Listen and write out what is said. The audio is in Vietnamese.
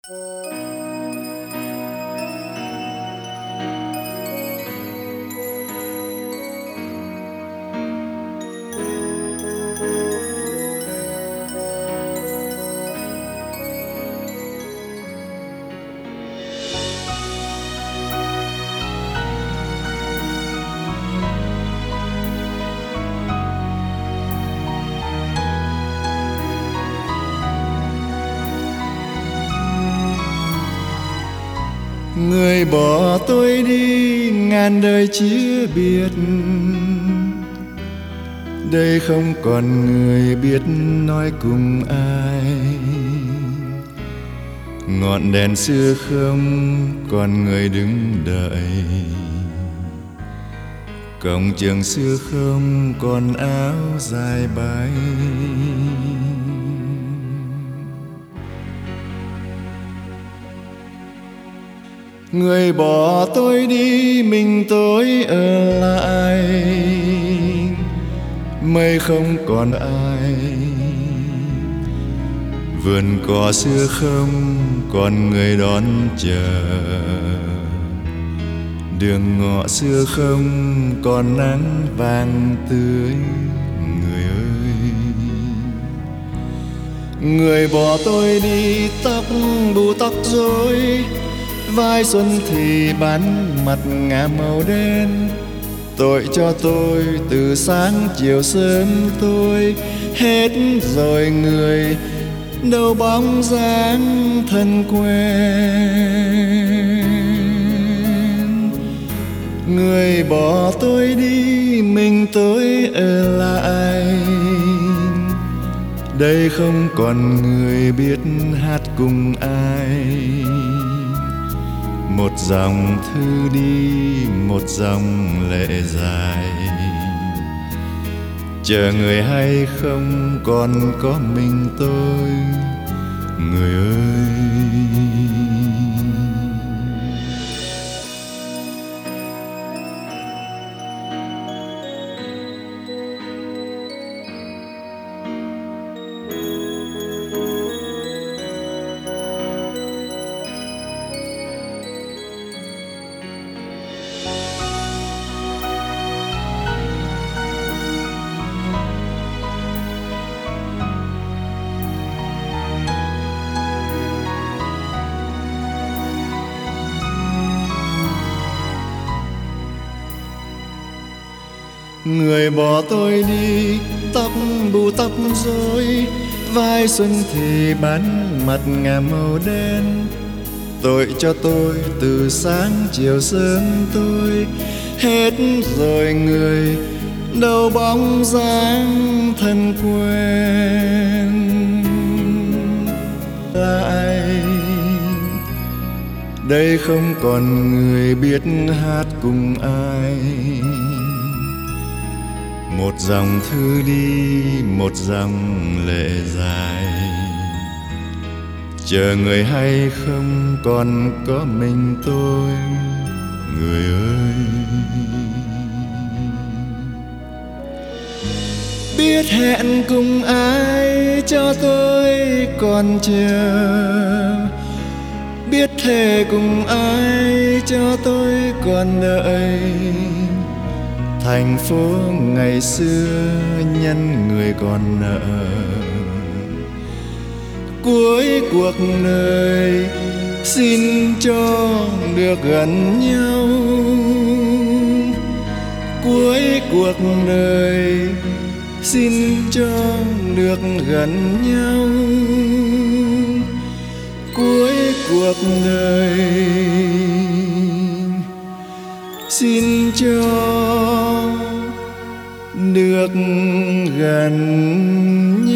Người bỏ tôi đi ngàn đời chia biệt, đây không còn người biết nói cùng ai. Ngọn đèn xưa không còn người đứng đợi, cổng trường xưa không còn áo dài bay. Người bỏ tôi đi mình tôi ở lại, mây không còn ai, vườn cỏ xưa không còn người đón chờ, đường ngõ xưa không còn nắng vàng tươi. Người ơi, người bỏ tôi đi tóc bù tóc rối, vai xuân thì bán mặt ngả màu đen. Tội cho tôi từ sáng chiều sớm tôi hết rồi người, đâu bóng dáng thân quen. Người bỏ tôi đi mình tôi ở lại, đây không còn người biết hát cùng ai. Một dòng thư đi, một dòng lệ dài, chờ người hay không còn có mình tôi. Người ơi, người bỏ tôi đi tóc bù tóc rối, vai xuân thì bán mặt ngả màu đen. Tội cho tôi từ sáng chiều sớm tôi hết rồi người, đâu bóng dáng thân quen. Lại đây không còn người biết hát cùng ai. Một dòng thư đi, một dòng lệ dài, chờ người hay không còn có mình tôi. Người ơi, biết hẹn cùng ai cho tôi còn chờ, biết thề cùng ai cho tôi còn đợi. Thành phố ngày xưa nhân người còn nợ, cuối cuộc đời xin cho được gần nhau. Cuối cuộc đời xin cho được gần nhau. Cuối cuộc đời xin cho được gần nhau.